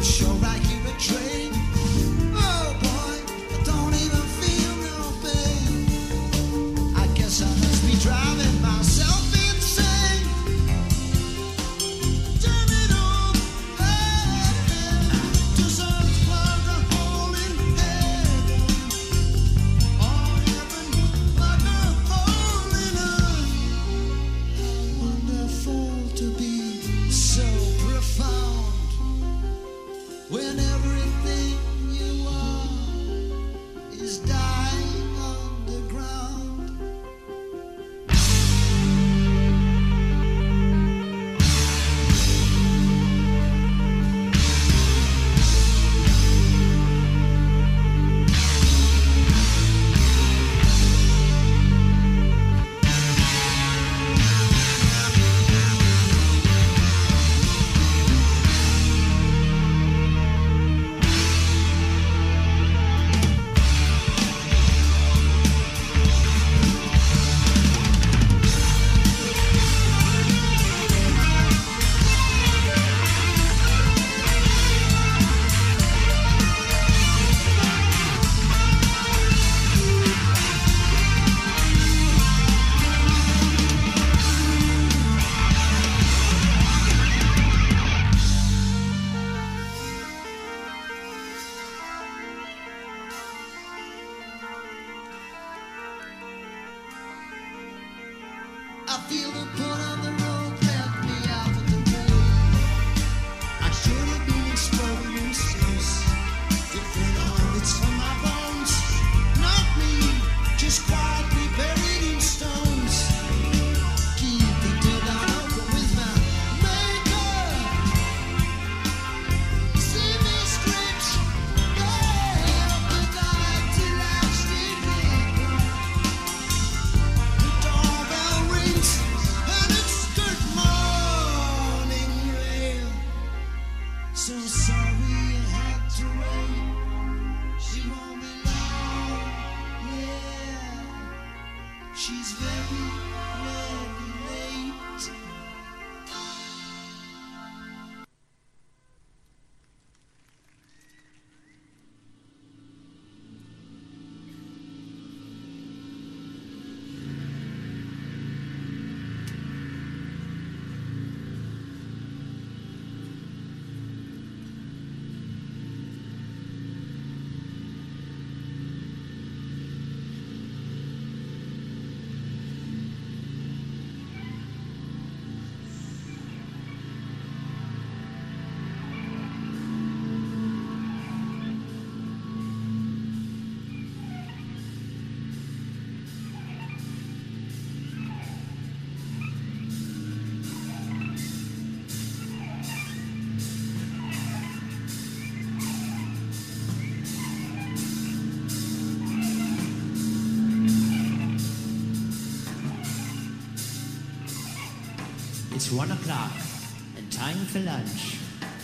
It's 1 o'clock and time for lunch.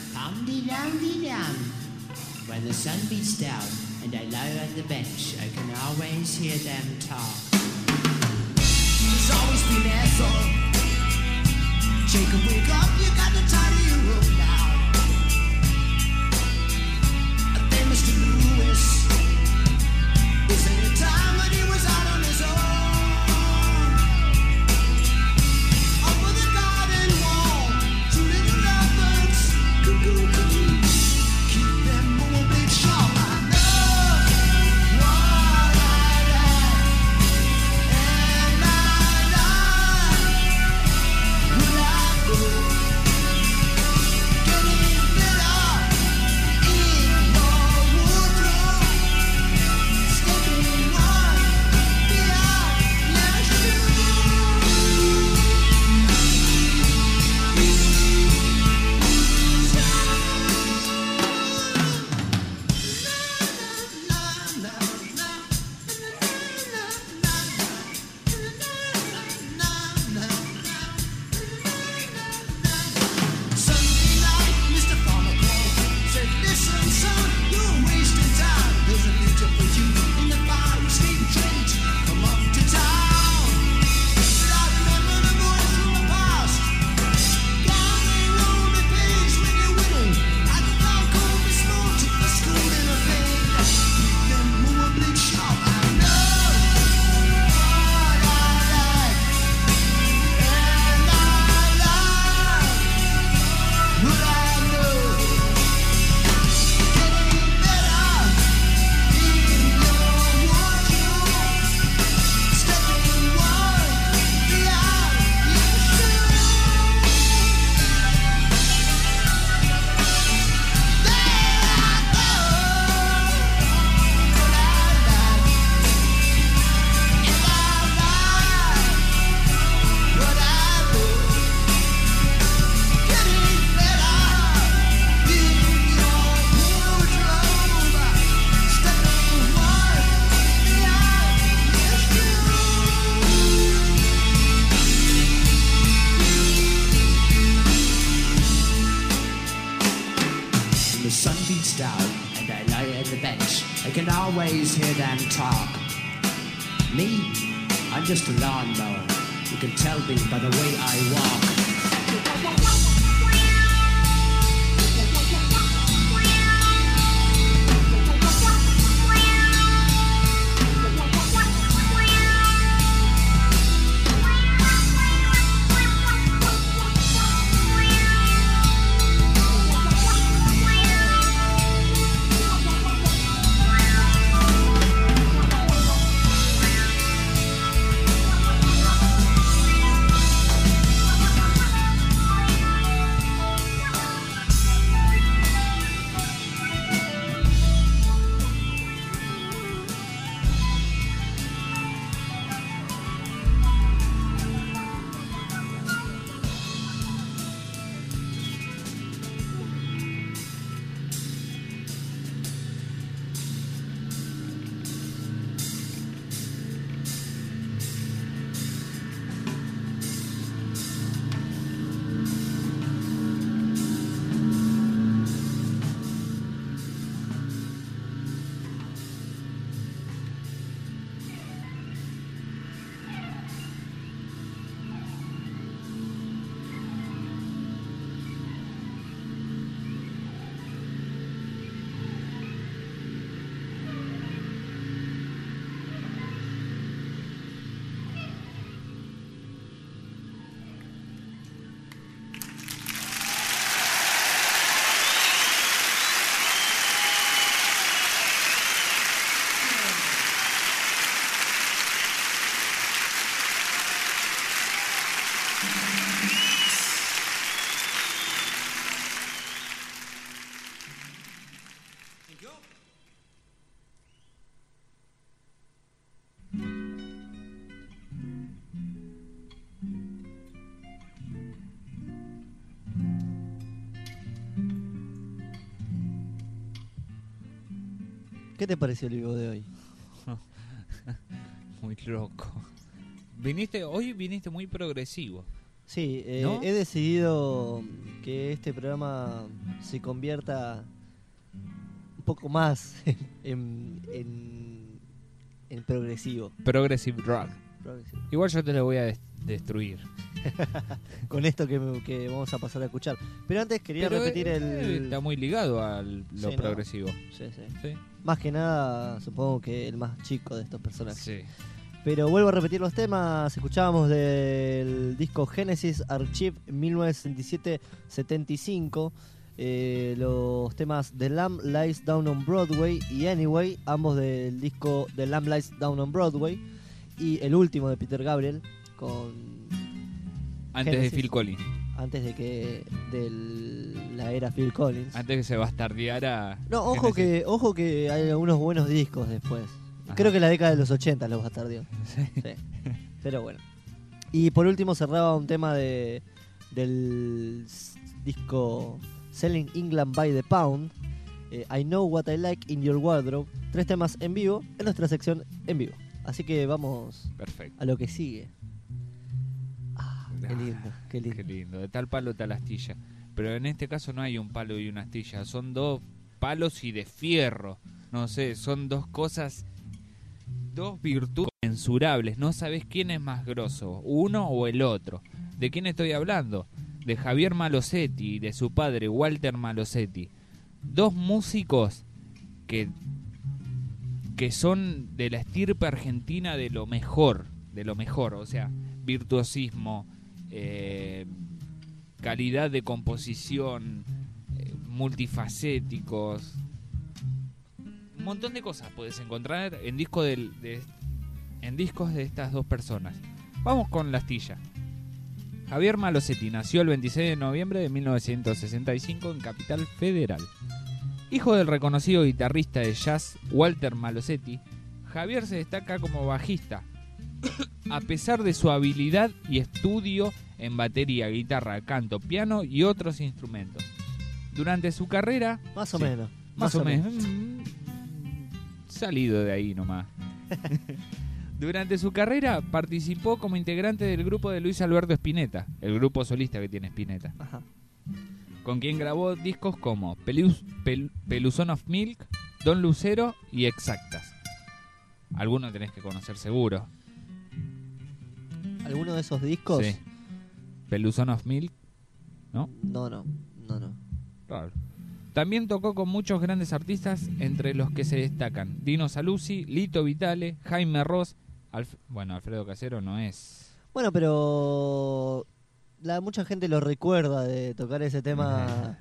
Poundy-downdy-down. When the sun beats down and I lie on the bench, I can always hear them talk. There's always been Ethel. Jacob, wake up, you got the time of your room now. And then Mr. Lewis, is there a time when he was out on his own? the sun beats down and I lie on the bench, I can always hear them talk. Me, I'm just a lawnmower. You can tell me by the way I walk. ¿Qué te pareció el vivo de hoy? Muy loco. Hoy viniste muy progresivo. Sí, ¿no? He decidido que este programa se convierta un poco más en progresivo. Progressive rock. Progresivo. Igual yo te lo voy a destruir. Con esto que vamos a pasar a escuchar. Pero antes quería repetir Está muy ligado a lo Sí, progresivo. ¿no? Sí. Sí. Más que nada, supongo que el más chico de estos personajes. Sí. Pero vuelvo a repetir los temas. Escuchábamos del disco Genesis Archive 1967-75 los temas The Lamb Lies Down on Broadway y Anyway, ambos del disco The Lamb Lies Down on Broadway, y el último de Peter Gabriel con Antes Genesis, de Phil Collins. antes de la era Phil Collins. Antes que se bastardeara. No, Genesis. ojo que hay algunos buenos discos después. Ajá. Creo que la década de los 80 los bastardió. Sí. Sí. Pero bueno. Y por último cerraba un tema del disco Selling England by the Pound, I Know What I Like in Your Wardrobe. 3 temas en vivo en nuestra sección en vivo. Así que vamos Perfecto. a lo que sigue. Qué lindo, qué lindo. Qué lindo. De tal palo, tal astilla. Pero en este caso no hay un palo y una astilla. Son 2 palos y de fierro. No sé, son 2 cosas, 2 virtudes mensurables. No sabes quién es más grosso, uno o el otro. ¿De quién estoy hablando? De Javier Malosetti y de su padre Walter Malosetti. 2 músicos que son de la estirpe argentina de lo mejor. O sea, virtuosismo, calidad de composición, multifacéticos, un montón de cosas puedes encontrar en discos de estas 2 personas. Vamos con la astilla. Javier Malosetti nació el 26 de noviembre de 1965 en Capital Federal. Hijo del reconocido guitarrista de jazz Walter Malosetti, Javier se destaca como bajista, a pesar de su habilidad y estudio en batería, guitarra, canto, piano y otros instrumentos. Durante su carrera... Más o sí, menos. Más o menos. Salido de ahí nomás. Durante su carrera participó como integrante del grupo de Luis Alberto Spinetta, el grupo solista que tiene Spinetta. Ajá. con quien grabó discos como Peluzón of Milk, Don Lucero y Exactas. Alguno tenés que conocer seguro. ¿Alguno de esos discos? Sí. Peluzón of Milk, ¿no? No. Claro. También tocó con muchos grandes artistas, entre los que se destacan Dino Saluzzi, Lito Vitale, Jaime Ross, Alfredo Casero no es... Bueno, pero mucha gente lo recuerda de tocar ese tema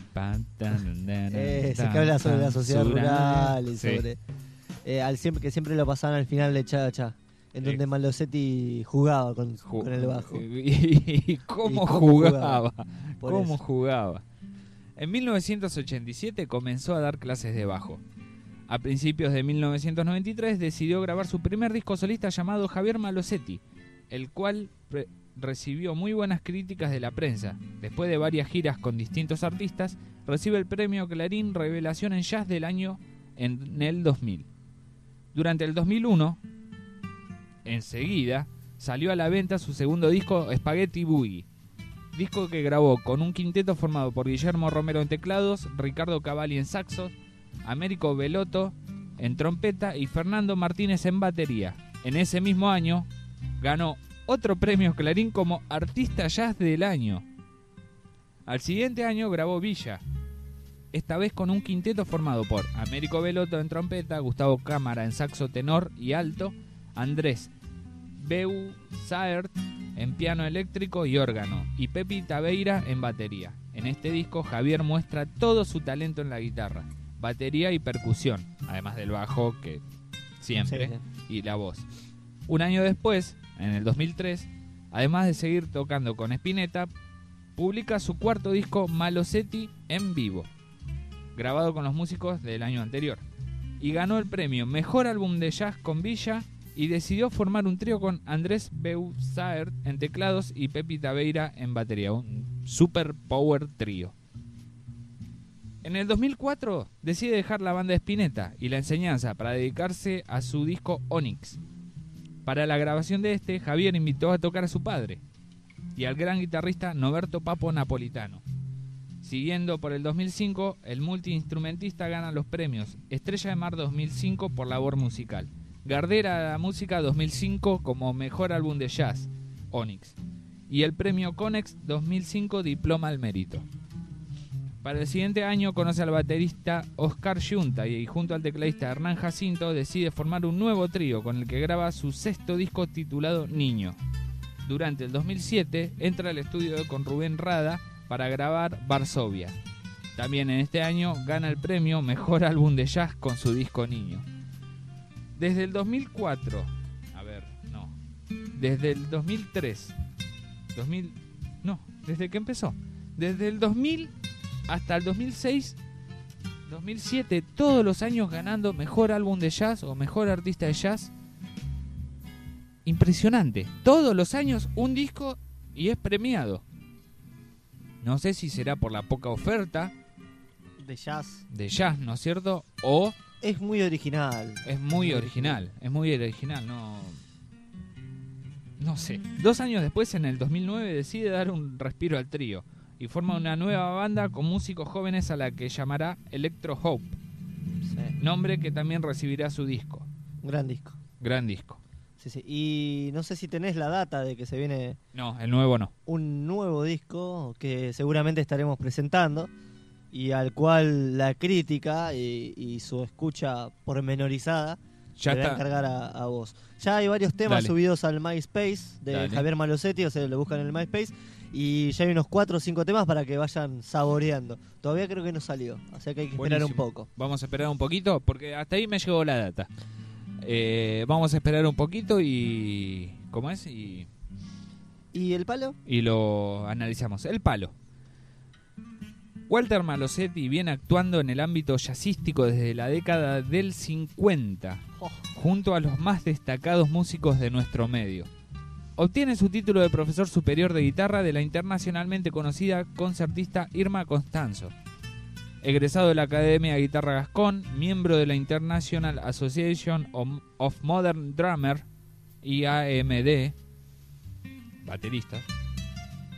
ese que habla sobre la sociedad rural y sí. sobre que siempre lo pasaban al final de Cha Cha, en donde Malosetti jugaba con el bajo. ¿Y cómo jugaba? ¿Cómo jugaba? En 1987 comenzó a dar clases de bajo. A principios de 1993 decidió grabar su primer disco solista llamado Javier Malosetti, el cual recibió muy buenas críticas de la prensa. Después de varias giras con distintos artistas, recibe el premio Clarín Revelación en Jazz del año en el 2000. Durante el 2001, enseguida, salió a la venta su segundo disco, Spaghetti Boogie, disco que grabó con un quinteto formado por Guillermo Romero en teclados, Ricardo Cavalli en saxo, Américo Belotto en trompeta y Fernando Martínez en batería. En ese mismo año ganó otro premio Clarín como Artista Jazz del Año. Al siguiente año grabó Villa, esta vez con un quinteto formado por Américo Belotto en trompeta, Gustavo Cámara en saxo tenor y alto, Andrés Beusaert en piano eléctrico y órgano, y Pepi Tabeira en batería. En este disco Javier muestra todo su talento en la guitarra, batería y percusión, además del bajo que siempre, sí. Y la voz. Un año después, en el 2003, además de seguir tocando con Spinetta, publica su cuarto disco Malosetti en vivo, grabado con los músicos del año anterior, y ganó el premio Mejor Álbum de Jazz con Villa, y decidió formar un trío con Andrés Beusaert en teclados y Pepi Tabeira en batería, un super power trío. En el 2004 decide dejar la banda de Spinetta y la enseñanza para dedicarse a su disco Onyx. Para la grabación de este, Javier invitó a tocar a su padre y al gran guitarrista Noberto Papo Napolitano. Siguiendo por el 2005, el multiinstrumentista gana los premios Estrella de Mar 2005 por labor musical, Gardera de la Música 2005 como Mejor Álbum de Jazz, Onyx, y el premio Conex 2005 Diploma al Mérito. Para el siguiente año conoce al baterista Oscar Giunta y junto al tecladista Hernán Jacinto decide formar un nuevo trío con el que graba su sexto disco titulado Niño. Durante el 2007 entra al estudio con Rubén Rada para grabar Varsovia. También en este año gana el premio Mejor Álbum de Jazz con su disco Niño. Desde el 2004, desde el 2003, desde que empezó, desde el 2000 hasta el 2006, 2007, todos los años ganando Mejor Álbum de Jazz o Mejor Artista de Jazz. Impresionante, todos los años un disco y es premiado. No sé si será por la poca oferta de jazz, ¿no es cierto? O es muy original. Es muy original, no sé. 2 años después, en el 2009, decide dar un respiro al trío y forma una nueva banda con músicos jóvenes a la que llamará Electro Hope, sí. Nombre que también recibirá su disco. Gran disco. Sí. Y no sé si tenés la data de que se viene... No, el nuevo no. Un nuevo disco que seguramente estaremos presentando y al cual la crítica y su escucha pormenorizada ya te va a encargar a vos. Ya hay varios temas subidos al MySpace de Javier Malosetti, o sea, lo buscan en el MySpace, y ya hay unos 4 o 5 temas para que vayan saboreando. Todavía creo que no salió, o sea que hay que esperar un poco. Vamos a esperar un poquito, porque hasta ahí me llegó la data. Vamos a esperar un poquito y... ¿Cómo es? ¿Y el palo? Y lo analizamos. El palo. Walter Malosetti viene actuando en el ámbito jazzístico desde la década del 50, junto a los más destacados músicos de nuestro medio. Obtiene su título de profesor superior de guitarra de la internacionalmente conocida concertista Irma Constanzo. Egresado de la Academia de Guitarra Gascón, miembro de la International Association of Modern Drummers, IAMD, baterista.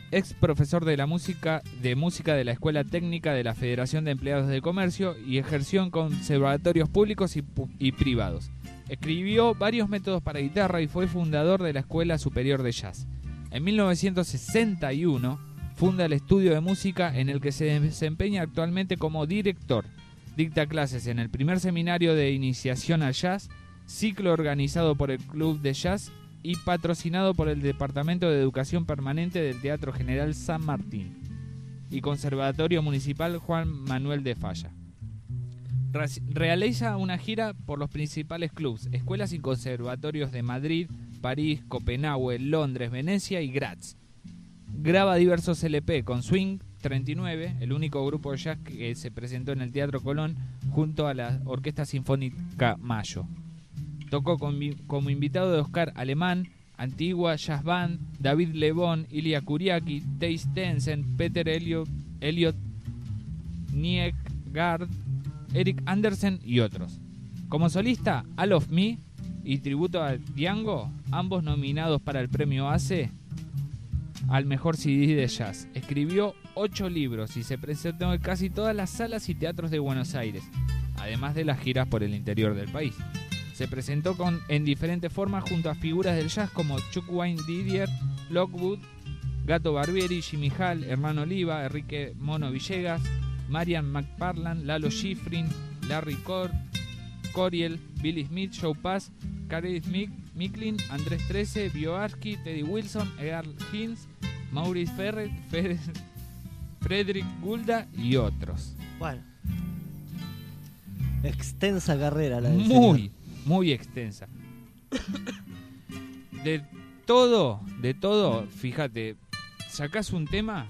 ex profesor de música de la Escuela Técnica de la Federación de Empleados de Comercio y ejerció en conservatorios públicos y privados. Escribió varios métodos para guitarra y fue fundador de la Escuela Superior de Jazz. En 1961 funda el estudio de música en el que se desempeña actualmente como director. Dicta clases en el primer seminario de iniciación al jazz, ciclo organizado por el Club de Jazz y patrocinado por el Departamento de Educación Permanente del Teatro General San Martín y Conservatorio Municipal Juan Manuel de Falla. Realiza una gira por los principales clubs, escuelas y conservatorios de Madrid, París, Copenhague, Londres, Venecia y Graz. Graba diversos LP con Swing 39, el único grupo de jazz que se presentó en el Teatro Colón junto a la Orquesta Sinfónica Mayo. Tocó como invitado de Oscar Alemán, Antigua Jazz Band, David Lebón, Ilya Kuriaki, Tace Tensen, Peter Elliot Niegard, Eric Andersen y otros. Como solista, All of Me y tributo a Django, ambos nominados para el premio ACE al mejor CD de jazz. Escribió 8 libros y se presentó en casi todas las salas y teatros de Buenos Aires, además de las giras por el interior del país. Se presentó en diferentes formas junto a figuras del jazz como Chuck Wayne Didier, Lockwood, Gato Barbieri, Jimmy Hall, Hermano Oliva, Enrique Mono Villegas, Marian McParland, Lalo Schifrin, Larry Coriel, Billy Smith, Joe Pass, Carey Micklin, Andrés Trece, Bioarski, Teddy Wilson, Earl Hines, Maurice Ferret, Frederick Gulda y otros. Bueno, extensa carrera la del señor. Muy extensa. De todo, fíjate, sacás un tema,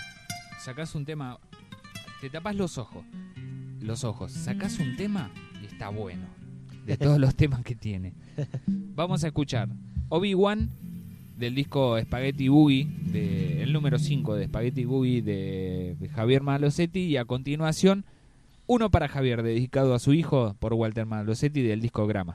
te tapás los ojos, sacás un tema y está bueno. De todos los temas que tiene. Vamos a escuchar Obi-Wan del disco Spaghetti Boogie, el número 5 de Spaghetti Boogie de Javier Malosetti, y a continuación uno para Javier, dedicado a su hijo por Walter Malosetti, del disco Grama.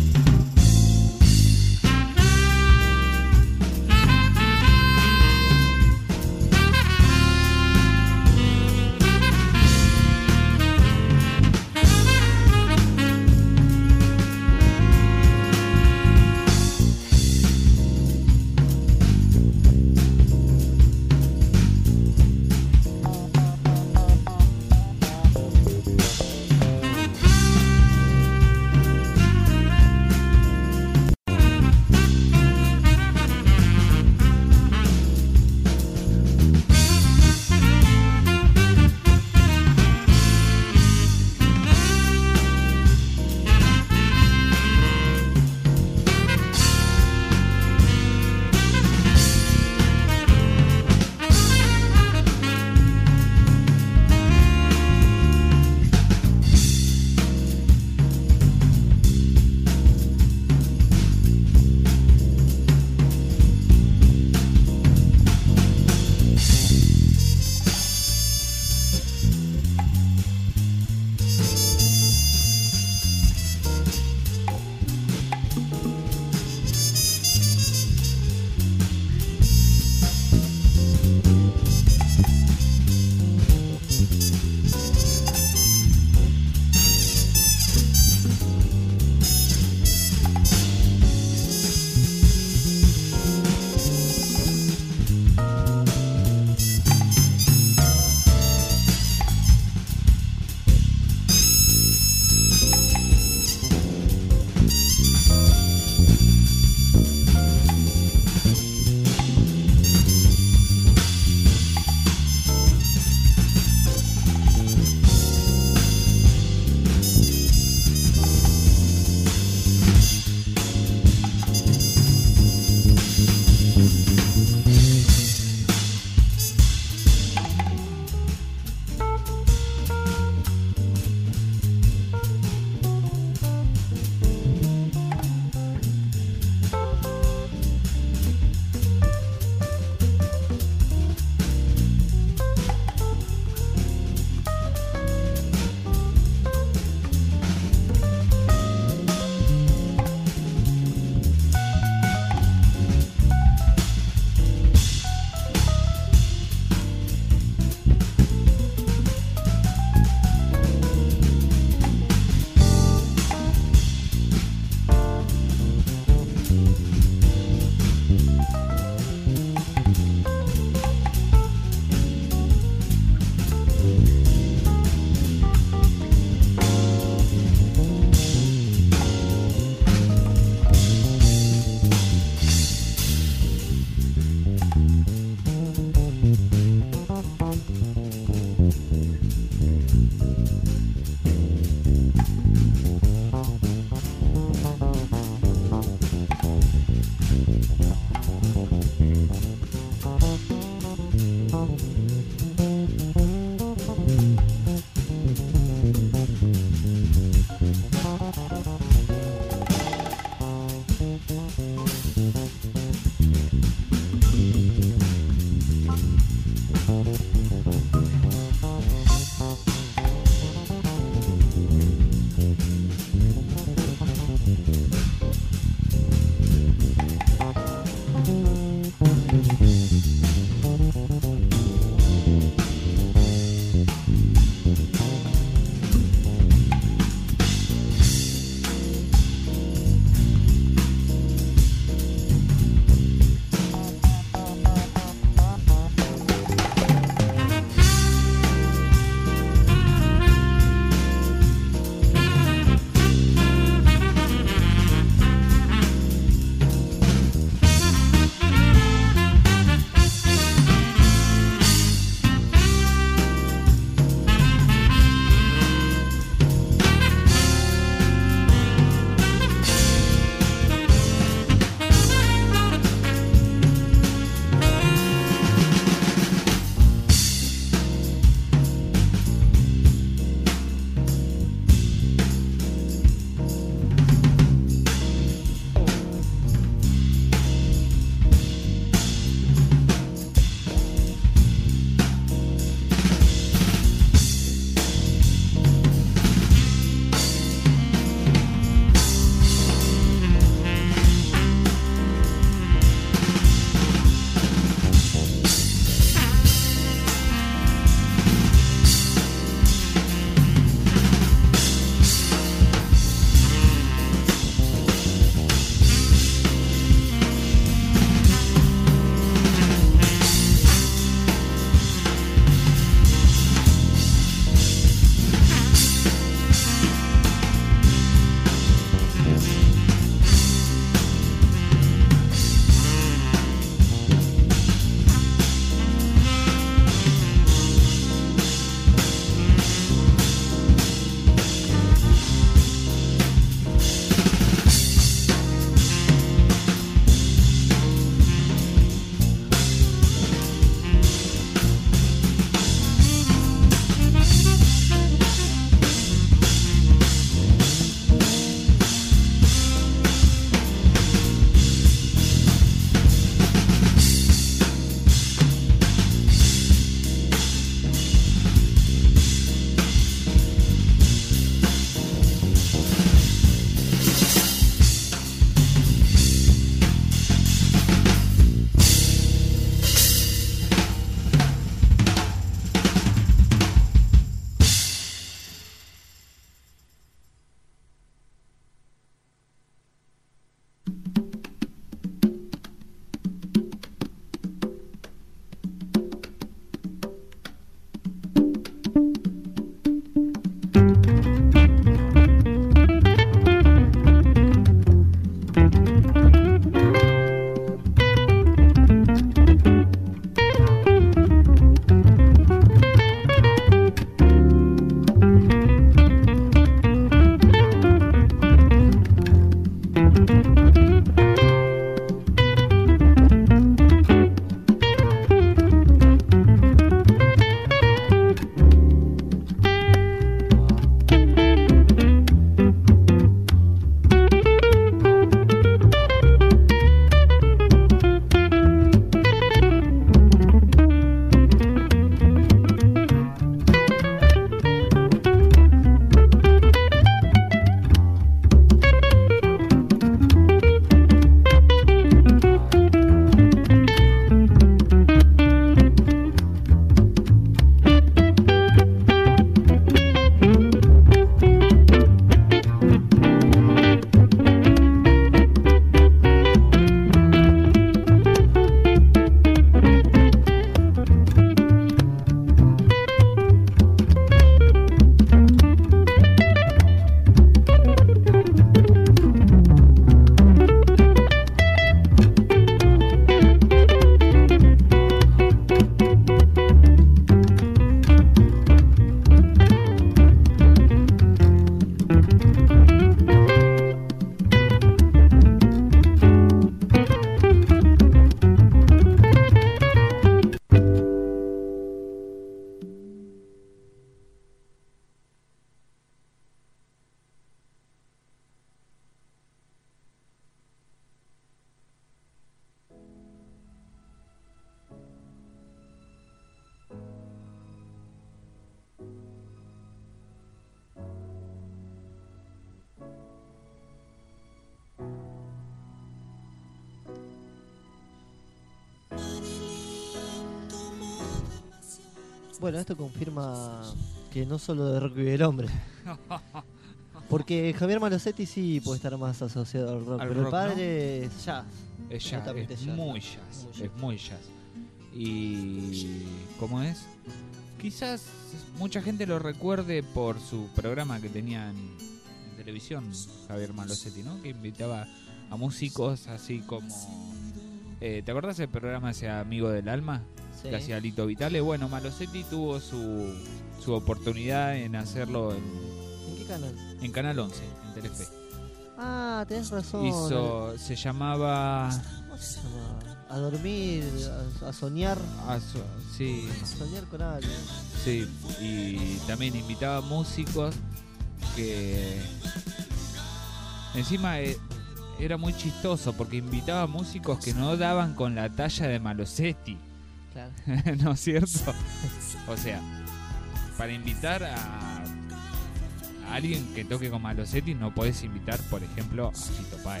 Bueno, esto confirma que no solo de rock vive el hombre. Porque Javier Malosetti sí puede estar más asociado al rock, Al pero rock, el padre es jazz. Es jazz, Netamente es jazz. muy jazz, Muy jazz. es muy jazz. Y ¿cómo es? Quizás mucha gente lo recuerde por su programa que tenía en televisión, Javier Malosetti, ¿no? Que invitaba a músicos así como... ¿te acordás del programa ese Amigo del Alma? Sí. Que hacía Lito Vitale. Bueno, Malosetti tuvo su oportunidad en hacerlo ¿En qué canal? en Canal 11, en Telefe. Ah, tenés razón. Se llamaba... ¿Cómo se llama? A dormir, a soñar. Sí, A soñar con alguien. sí, y también invitaba músicos que encima era muy chistoso porque invitaba músicos que no daban con la talla de Malosetti, Claro. ¿no es cierto? O sea, para invitar a alguien que toque con Malosetti no podés invitar, por ejemplo, a Fito Páez.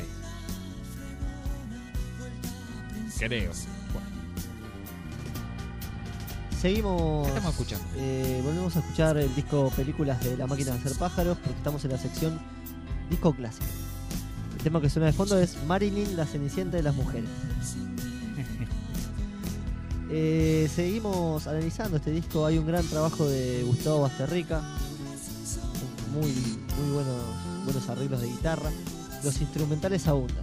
Creo. Bueno, Seguimos. ¿qué estamos escuchando? Volvemos a escuchar el disco Películas de La Máquina de Hacer Pájaros porque estamos en la sección disco clásico. El tema que suena de fondo es Marilyn, la cenicienta de las mujeres. Seguimos analizando este disco. Hay un gran trabajo de Gustavo Basterrica, muy buenos arreglos de guitarra. Los instrumentales abundan,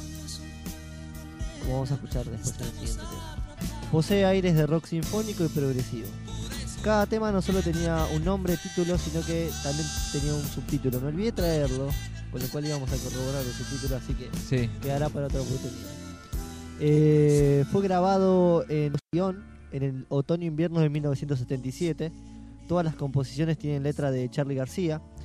como vamos a escuchar después en el siguiente tema. Posee aires de rock sinfónico y progresivo. Cada tema no solo tenía un nombre, título, sino que también tenía un subtítulo. Me olvidé traerlo, con el cual íbamos a corroborar el subtítulo, así que Sí. quedará para otra oportunidad. Fue grabado en Sion en el otoño-invierno de 1977. Todas las composiciones tienen letra de Charly García.